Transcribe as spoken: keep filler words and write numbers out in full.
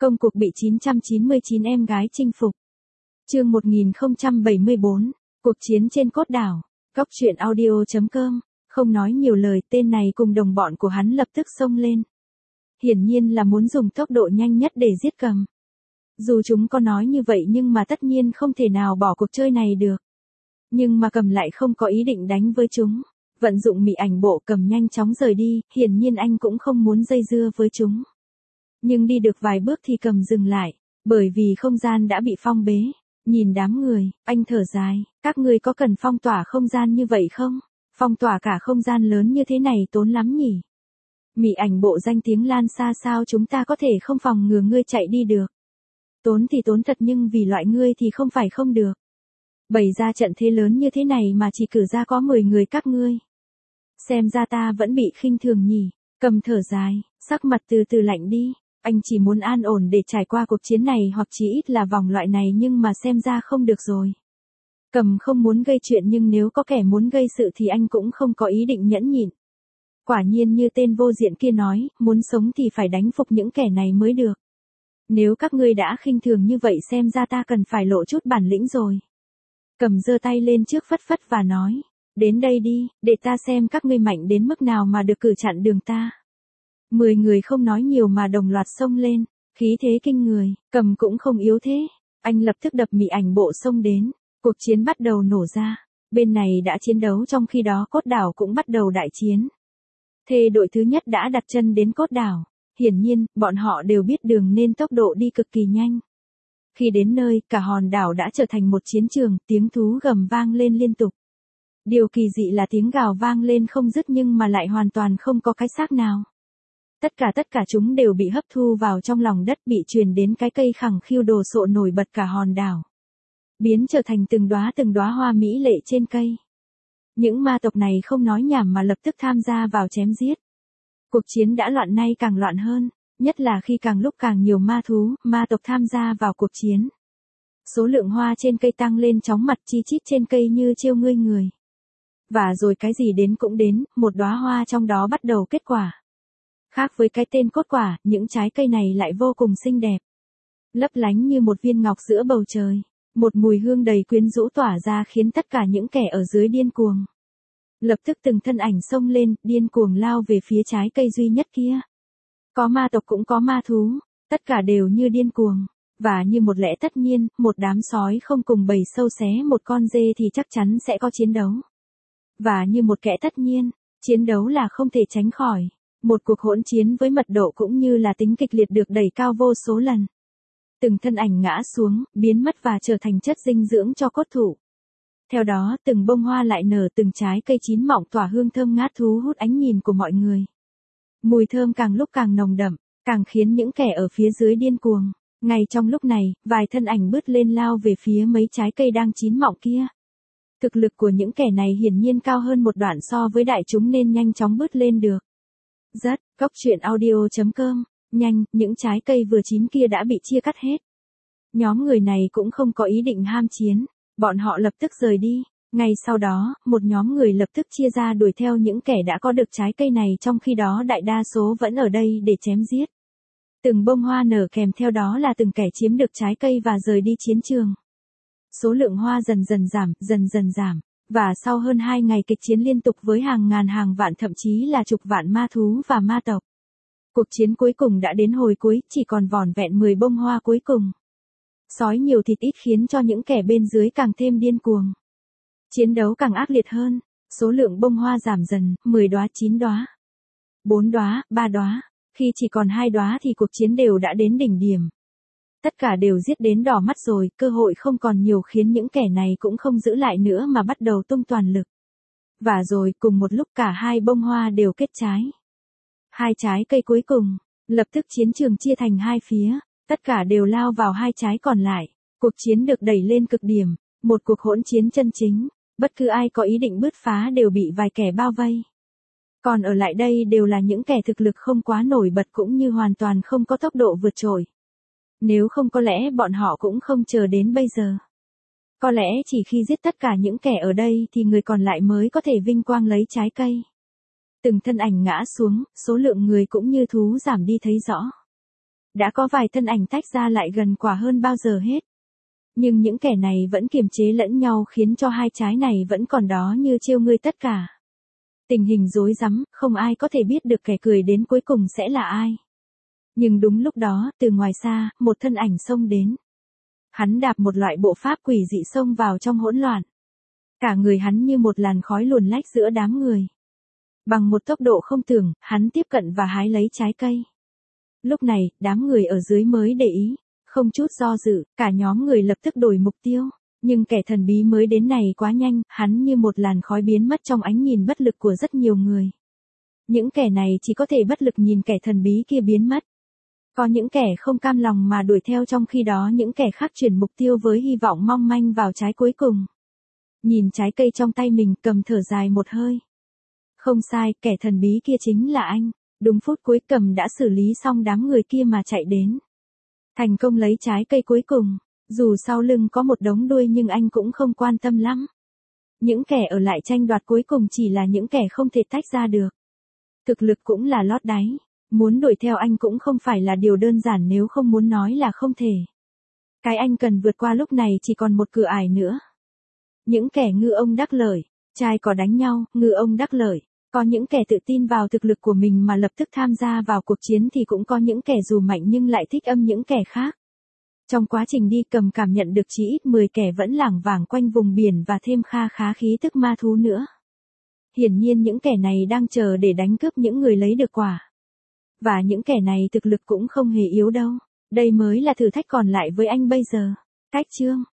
Công cuộc bị chín trăm chín mươi chín em gái chinh phục. Chương một nghìn không trăm bảy mươi bốn, cuộc chiến trên cốt đảo. Góc truyện audio chấm com, không nói nhiều lời, tên này cùng đồng bọn của hắn lập tức xông lên. Hiển nhiên là muốn dùng tốc độ nhanh nhất để giết Cầm. Dù chúng có nói như vậy nhưng mà tất nhiên không thể nào bỏ cuộc chơi này được. Nhưng mà Cầm lại không có ý định đánh với chúng. Vận dụng mị ảnh bộ, Cầm nhanh chóng rời đi, hiển nhiên anh cũng không muốn dây dưa với chúng. Nhưng đi được vài bước thì Cầm dừng lại, bởi vì không gian đã bị phong bế. Nhìn đám người, anh thở dài, các người có cần phong tỏa không gian như vậy không? Phong tỏa cả không gian lớn như thế này tốn lắm nhỉ? Mị ảnh bộ danh tiếng lan xa, sao chúng ta có thể không phòng ngừa ngươi chạy đi được? Tốn thì tốn thật, nhưng vì loại ngươi thì không phải không được. Bày ra trận thế lớn như thế này mà chỉ cử ra có mười người các ngươi. Xem ra ta vẫn bị khinh thường nhỉ? Cầm thở dài, sắc mặt từ từ lạnh đi. Anh chỉ muốn an ổn để trải qua cuộc chiến này, hoặc chí ít là vòng loại này, nhưng mà xem ra không được rồi. Cầm không muốn gây chuyện, nhưng nếu có kẻ muốn gây sự thì anh cũng không có ý định nhẫn nhịn. Quả nhiên như tên vô diện kia nói, muốn sống thì phải đánh phục những kẻ này mới được. Nếu các ngươi đã khinh thường như vậy, xem ra ta cần phải lộ chút bản lĩnh rồi. Cầm giơ tay lên trước phất phất và nói, đến đây đi, để ta xem các ngươi mạnh đến mức nào mà được cử chặn đường ta. Mười người không nói nhiều mà đồng loạt xông lên, khí thế kinh người, Cầm cũng không yếu thế. Anh lập tức đập mị ảnh bộ xông đến, cuộc chiến bắt đầu nổ ra. Bên này đã chiến đấu, trong khi đó cốt đảo cũng bắt đầu đại chiến. Thê đội thứ nhất đã đặt chân đến cốt đảo. Hiển nhiên, bọn họ đều biết đường nên tốc độ đi cực kỳ nhanh. Khi đến nơi, cả hòn đảo đã trở thành một chiến trường, tiếng thú gầm vang lên liên tục. Điều kỳ dị là tiếng gào vang lên không dứt nhưng mà lại hoàn toàn không có cái xác nào. Tất cả tất cả chúng đều bị hấp thu vào trong lòng đất, bị truyền đến cái cây khẳng khiu đồ sộ nổi bật cả hòn đảo. Biến trở thành từng đóa từng đóa hoa mỹ lệ trên cây. Những ma tộc này không nói nhảm mà lập tức tham gia vào chém giết. Cuộc chiến đã loạn, nay càng loạn hơn, nhất là khi càng lúc càng nhiều ma thú, ma tộc tham gia vào cuộc chiến. Số lượng hoa trên cây tăng lên chóng mặt, chi chít trên cây như trêu ngươi người. Và rồi cái gì đến cũng đến, một đóa hoa trong đó bắt đầu kết quả. Khác với cái tên cốt quả, những trái cây này lại vô cùng xinh đẹp. Lấp lánh như một viên ngọc giữa bầu trời. Một mùi hương đầy quyến rũ tỏa ra khiến tất cả những kẻ ở dưới điên cuồng. Lập tức từng thân ảnh xông lên, điên cuồng lao về phía trái cây duy nhất kia. Có ma tộc cũng có ma thú, tất cả đều như điên cuồng. Và như một lẽ tất nhiên, một đám sói không cùng bầy sâu xé một con dê thì chắc chắn sẽ có chiến đấu. Và như một kẻ tất nhiên, chiến đấu là không thể tránh khỏi. Một cuộc hỗn chiến với mật độ cũng như là tính kịch liệt được đẩy cao vô số lần. Từng thân ảnh ngã xuống, biến mất và trở thành chất dinh dưỡng cho cốt thụ. Theo đó, từng bông hoa lại nở, từng trái cây chín mọng tỏa hương thơm ngát thu hút ánh nhìn của mọi người. Mùi thơm càng lúc càng nồng đậm, càng khiến những kẻ ở phía dưới điên cuồng. Ngay trong lúc này, vài thân ảnh bứt lên lao về phía mấy trái cây đang chín mọng kia. Thực lực của những kẻ này hiển nhiên cao hơn một đoạn so với đại chúng nên nhanh chóng bứt lên được. Rất, góc truyện audio chấm com, nhanh, những trái cây vừa chín kia đã bị chia cắt hết. Nhóm người này cũng không có ý định ham chiến, bọn họ lập tức rời đi. Ngay sau đó, một nhóm người lập tức chia ra đuổi theo những kẻ đã có được trái cây này, trong khi đó đại đa số vẫn ở đây để chém giết. Từng bông hoa nở, kèm theo đó là từng kẻ chiếm được trái cây và rời đi chiến trường. Số lượng hoa dần dần giảm, dần dần giảm. Và sau hơn hai ngày kịch chiến liên tục với hàng ngàn hàng vạn thậm chí là chục vạn ma thú và ma tộc. Cuộc chiến cuối cùng đã đến hồi cuối, chỉ còn vỏn vẹn mười bông hoa cuối cùng. Sói nhiều thịt ít khiến cho những kẻ bên dưới càng thêm điên cuồng. Chiến đấu càng ác liệt hơn, số lượng bông hoa giảm dần, mười đóa, chín đóa, bốn đóa, ba đóa, khi chỉ còn hai đóa thì cuộc chiến đều đã đến đỉnh điểm. Tất cả đều giết đến đỏ mắt rồi, cơ hội không còn nhiều khiến những kẻ này cũng không giữ lại nữa mà bắt đầu tung toàn lực. Và rồi, cùng một lúc cả hai bông hoa đều kết trái. Hai trái cây cuối cùng, lập tức chiến trường chia thành hai phía, tất cả đều lao vào hai trái còn lại. Cuộc chiến được đẩy lên cực điểm, một cuộc hỗn chiến chân chính, bất cứ ai có ý định bứt phá đều bị vài kẻ bao vây. Còn ở lại đây đều là những kẻ thực lực không quá nổi bật cũng như hoàn toàn không có tốc độ vượt trội. Nếu không có lẽ bọn họ cũng không chờ đến bây giờ. Có lẽ chỉ khi giết tất cả những kẻ ở đây thì người còn lại mới có thể vinh quang lấy trái cây. Từng thân ảnh ngã xuống, số lượng người cũng như thú giảm đi thấy rõ. Đã có vài thân ảnh tách ra lại gần quả hơn bao giờ hết. Nhưng những kẻ này vẫn kiềm chế lẫn nhau khiến cho hai trái này vẫn còn đó như trêu ngươi tất cả. Tình hình rối rắm, không ai có thể biết được kẻ cười đến cuối cùng sẽ là ai. Nhưng đúng lúc đó, từ ngoài xa, một thân ảnh xông đến. Hắn đạp một loại bộ pháp quỷ dị xông vào trong hỗn loạn. Cả người hắn như một làn khói luồn lách giữa đám người. Bằng một tốc độ không tưởng, hắn tiếp cận và hái lấy trái cây. Lúc này, đám người ở dưới mới để ý. Không chút do dự, cả nhóm người lập tức đổi mục tiêu. Nhưng kẻ thần bí mới đến này quá nhanh, hắn như một làn khói biến mất trong ánh nhìn bất lực của rất nhiều người. Những kẻ này chỉ có thể bất lực nhìn kẻ thần bí kia biến mất. Có những kẻ không cam lòng mà đuổi theo, trong khi đó những kẻ khác chuyển mục tiêu với hy vọng mong manh vào trái cuối cùng. Nhìn trái cây trong tay mình, Cầm thở dài một hơi. Không sai, kẻ thần bí kia chính là anh. Đúng phút cuối, Cầm đã xử lý xong đám người kia mà chạy đến. Thành công lấy trái cây cuối cùng. Dù sau lưng có một đống đuôi nhưng anh cũng không quan tâm lắm. Những kẻ ở lại tranh đoạt cuối cùng chỉ là những kẻ không thể tách ra được. Thực lực cũng là lót đáy. Muốn đuổi theo anh cũng không phải là điều đơn giản, nếu không muốn nói là không thể. Cái anh cần vượt qua lúc này chỉ còn một cửa ải nữa. Những kẻ ngư ông đắc lợi, trai có đánh nhau, ngư ông đắc lợi. Có những kẻ tự tin vào thực lực của mình mà lập tức tham gia vào cuộc chiến, thì cũng có những kẻ dù mạnh nhưng lại thích âm những kẻ khác. Trong quá trình đi, Cầm cảm nhận được chỉ ít mười kẻ vẫn lảng vảng quanh vùng biển và thêm kha khá khí tức ma thú nữa. Hiển nhiên những kẻ này đang chờ để đánh cướp những người lấy được quả. Và những kẻ này thực lực cũng không hề yếu đâu. Đây mới là thử thách còn lại với anh bây giờ. Cách chương